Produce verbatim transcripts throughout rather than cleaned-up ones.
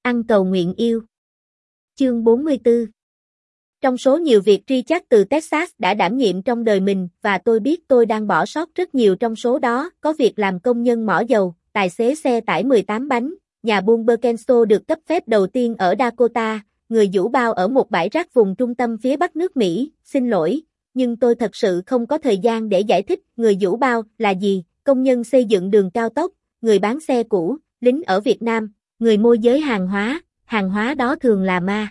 Ăn cầu nguyện yêu. Chương bốn mươi tư. Trong số nhiều việc Richard từ Texas đã đảm nhiệm trong đời mình và tôi biết tôi đang bỏ sót rất nhiều trong số đó, có việc làm công nhân mỏ dầu, tài xế xe tải mười tám bánh, nhà buôn Birkenstock được cấp phép đầu tiên ở Dakota, người giũ bao ở một bãi rác vùng trung tâm phía bắc nước Mỹ, xin lỗi, nhưng tôi thật sự không có thời gian để giải thích người giũ bao là gì, công nhân xây dựng đường cao tốc, người bán xe cũ, lính ở Việt Nam, người môi giới hàng hóa, hàng hóa đó thường là ma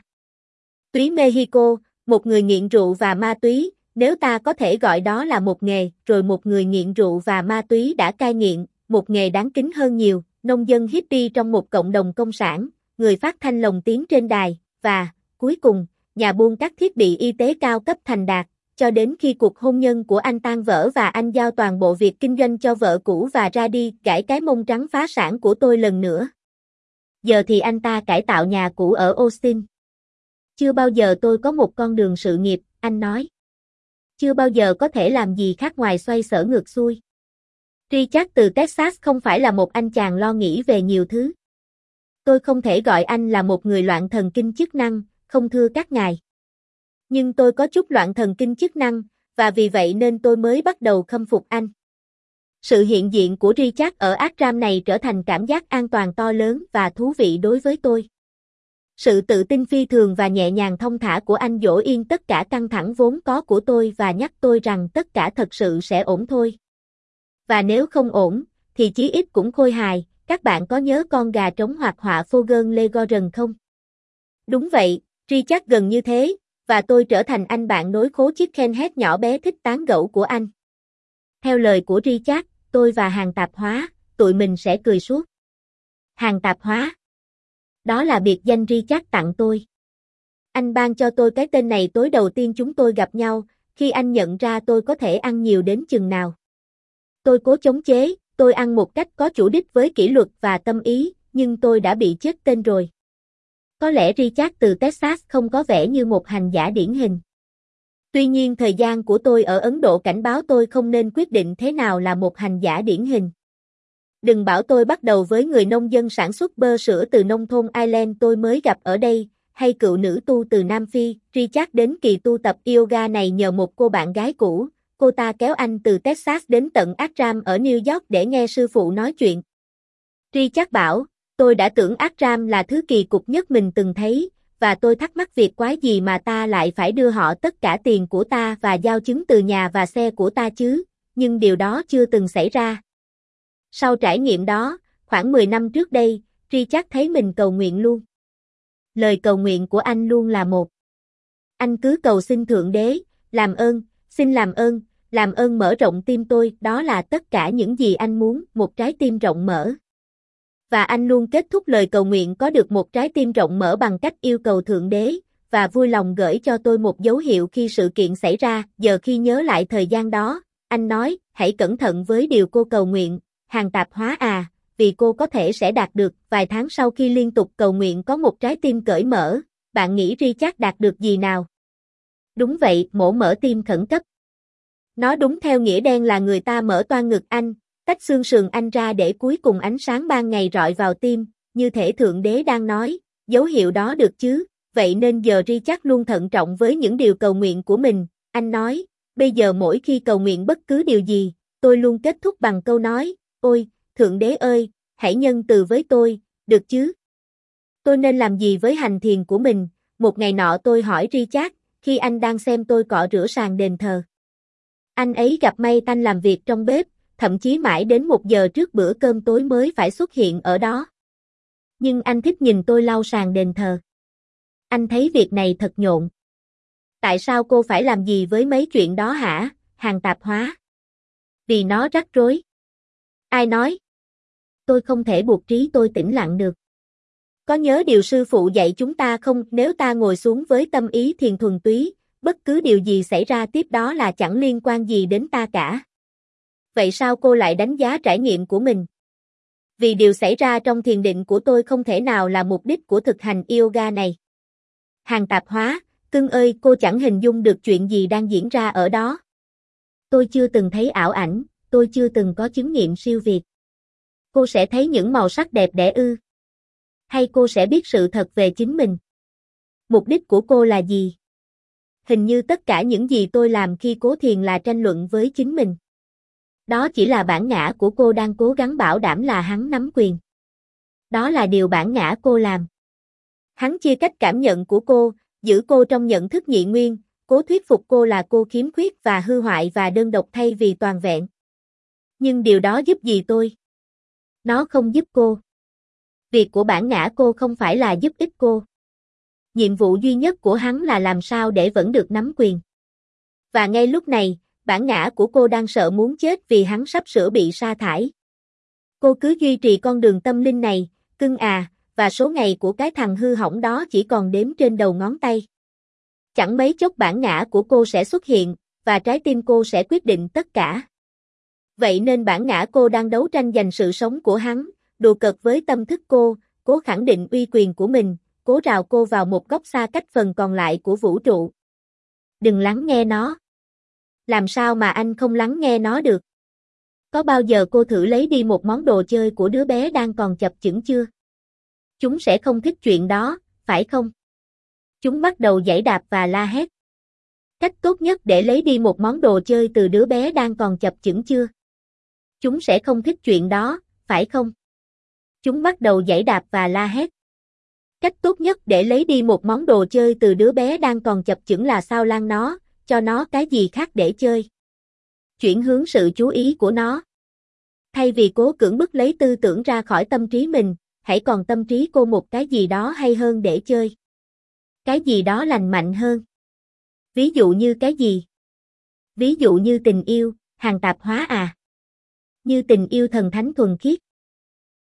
túy Mexico, một người nghiện rượu và ma túy, nếu ta có thể gọi đó là một nghề, rồi một người nghiện rượu và ma túy đã cai nghiện, một nghề đáng kính hơn nhiều, nông dân hippie trong một cộng đồng công sản, người phát thanh lồng tiếng trên đài, và, cuối cùng, nhà buôn các thiết bị y tế cao cấp thành đạt, cho đến khi cuộc hôn nhân của anh tan vỡ và anh giao toàn bộ việc kinh doanh cho vợ cũ và ra đi gãi cái mông trắng phá sản của tôi lần nữa. Giờ thì anh ta cải tạo nhà cũ ở Austin. Chưa bao giờ tôi có một con đường sự nghiệp, anh nói. Chưa bao giờ có thể làm gì khác ngoài xoay sở ngược xuôi. Richard từ Texas không phải là một anh chàng lo nghĩ về nhiều thứ. Tôi không thể gọi anh là một người loạn thần kinh chức năng, không thưa các ngài. Nhưng tôi có chút loạn thần kinh chức năng, và vì vậy nên tôi mới bắt đầu khâm phục anh. Sự hiện diện của Richard ở Ashram này trở thành cảm giác an toàn to lớn và thú vị đối với tôi. Sự tự tin phi thường và nhẹ nhàng thông thả của anh dỗ yên tất cả căng thẳng vốn có của tôi và nhắc tôi rằng tất cả thật sự sẽ ổn thôi. Và nếu không ổn, thì chí ít cũng khôi hài, các bạn có nhớ con gà trống hoạt họa Fogan Legoren không? Đúng vậy, Richard gần như thế, và tôi trở thành anh bạn nối khố chiếc Kenhead nhỏ bé thích tán gẫu của anh. Theo lời của Richard, tôi và hàng tạp hóa, tụi mình sẽ cười suốt. Hàng tạp hóa. Đó là biệt danh Richard tặng tôi. Anh ban cho tôi cái tên này tối đầu tiên chúng tôi gặp nhau, khi anh nhận ra tôi có thể ăn nhiều đến chừng nào. Tôi cố chống chế, tôi ăn một cách có chủ đích với kỷ luật và tâm ý, nhưng tôi đã bị chết tên rồi. Có lẽ Richard từ Texas không có vẻ như một hành giả điển hình. Tuy nhiên thời gian của tôi ở Ấn Độ cảnh báo tôi không nên quyết định thế nào là một hành giả điển hình. Đừng bảo tôi bắt đầu với người nông dân sản xuất bơ sữa từ nông thôn Ireland tôi mới gặp ở đây, hay cựu nữ tu từ Nam Phi. Richard đến kỳ tu tập yoga này nhờ một cô bạn gái cũ, cô ta kéo anh từ Texas đến tận Ashram ở New York để nghe sư phụ nói chuyện. Richard bảo, tôi đã tưởng Ashram là thứ kỳ cục nhất mình từng thấy, và tôi thắc mắc việc quái gì mà ta lại phải đưa họ tất cả tiền của ta và giao chứng từ nhà và xe của ta chứ, nhưng điều đó chưa từng xảy ra. Sau trải nghiệm đó, khoảng mười năm trước đây, Richard thấy mình cầu nguyện luôn. Lời cầu nguyện của anh luôn là một. Anh cứ cầu xin Thượng Đế, làm ơn, xin làm ơn, làm ơn mở rộng tim tôi, đó là tất cả những gì anh muốn, một trái tim rộng mở. Và anh luôn kết thúc lời cầu nguyện có được một trái tim rộng mở bằng cách yêu cầu Thượng Đế, và vui lòng gửi cho tôi một dấu hiệu khi sự kiện xảy ra. Giờ khi nhớ lại thời gian đó, anh nói, hãy cẩn thận với điều cô cầu nguyện, hàng tạp hóa à, vì cô có thể sẽ đạt được. Vài tháng sau khi liên tục cầu nguyện có một trái tim cởi mở, bạn nghĩ Richard đạt được gì nào? Đúng vậy, mổ mở tim khẩn cấp. Nó đúng theo nghĩa đen là người ta mở toang ngực anh, tách xương sườn anh ra để cuối cùng ánh sáng ban ngày rọi vào tim, như thể Thượng Đế đang nói, dấu hiệu đó được chứ, vậy nên giờ Richard luôn thận trọng với những điều cầu nguyện của mình. Anh nói, bây giờ mỗi khi cầu nguyện bất cứ điều gì, tôi luôn kết thúc bằng câu nói, ôi, Thượng Đế ơi, hãy nhân từ với tôi, được chứ? Tôi nên làm gì với hành thiền của mình? Một ngày nọ tôi hỏi Richard, khi anh đang xem tôi cọ rửa sàn đền thờ. Anh ấy gặp may tanh làm việc trong bếp, thậm chí mãi đến một giờ trước bữa cơm tối mới phải xuất hiện ở đó. Nhưng anh thích nhìn tôi lau sàn đền thờ. Anh thấy việc này thật nhộn. Tại sao cô phải làm gì với mấy chuyện đó hả, hàng tạp hóa? Vì nó rắc rối. Ai nói? Tôi không thể buộc trí tôi tĩnh lặng được. Có nhớ điều sư phụ dạy chúng ta không? Nếu ta ngồi xuống với tâm ý thiền thuần túy, bất cứ điều gì xảy ra tiếp đó là chẳng liên quan gì đến ta cả. Vậy sao cô lại đánh giá trải nghiệm của mình? Vì điều xảy ra trong thiền định của tôi không thể nào là mục đích của thực hành yoga này. Hàng tạp hóa, cưng ơi, cô chẳng hình dung được chuyện gì đang diễn ra ở đó. Tôi chưa từng thấy ảo ảnh, tôi chưa từng có chứng nghiệm siêu việt. Cô sẽ thấy những màu sắc đẹp đẽ ư? Hay cô sẽ biết sự thật về chính mình? Mục đích của cô là gì? Hình như tất cả những gì tôi làm khi Cố Thiền là tranh luận với chính mình. Đó chỉ là bản ngã của cô đang cố gắng bảo đảm là hắn nắm quyền. Đó là điều bản ngã cô làm. Hắn chia cách cảm nhận của cô, giữ cô trong nhận thức nhị nguyên, cố thuyết phục cô là cô khiếm khuyết và hư hoại và đơn độc thay vì toàn vẹn. Nhưng điều đó giúp gì tôi? Nó không giúp cô. Việc của bản ngã cô không phải là giúp ích cô. Nhiệm vụ duy nhất của hắn là làm sao để vẫn được nắm quyền. Và ngay lúc này, bản ngã của cô đang sợ muốn chết vì hắn sắp sửa bị sa thải. Cô cứ duy trì con đường tâm linh này, cưng à, và số ngày của cái thằng hư hỏng đó chỉ còn đếm trên đầu ngón tay. Chẳng mấy chốc bản ngã của cô sẽ xuất hiện, và trái tim cô sẽ quyết định tất cả. Vậy nên bản ngã cô đang đấu tranh giành sự sống của hắn, đùa cợt với tâm thức cô, cố khẳng định uy quyền của mình, cố rào cô vào một góc xa cách phần còn lại của vũ trụ. Đừng lắng nghe nó. Làm sao mà anh không lắng nghe nó được? Có bao giờ cô thử lấy đi một món đồ chơi của đứa bé đang còn chập chững chưa? Chúng sẽ không thích chuyện đó, phải không? Chúng bắt đầu giãy đạp và la hét. Cách tốt nhất để lấy đi một món đồ chơi từ đứa bé đang còn chập chững chưa? Chúng sẽ không thích chuyện đó, phải không? Chúng bắt đầu giãy đạp và la hét. Cách tốt nhất để lấy đi một món đồ chơi từ đứa bé đang còn chập chững là sao lan nó, cho nó cái gì khác để chơi. Chuyển hướng sự chú ý của nó. Thay vì cố cưỡng bức lấy tư tưởng ra khỏi tâm trí mình, hãy còn tâm trí cô một cái gì đó hay hơn để chơi. Cái gì đó lành mạnh hơn. Ví dụ như cái gì? Ví dụ như tình yêu, hàng tạp hóa à? Như tình yêu thần thánh thuần khiết.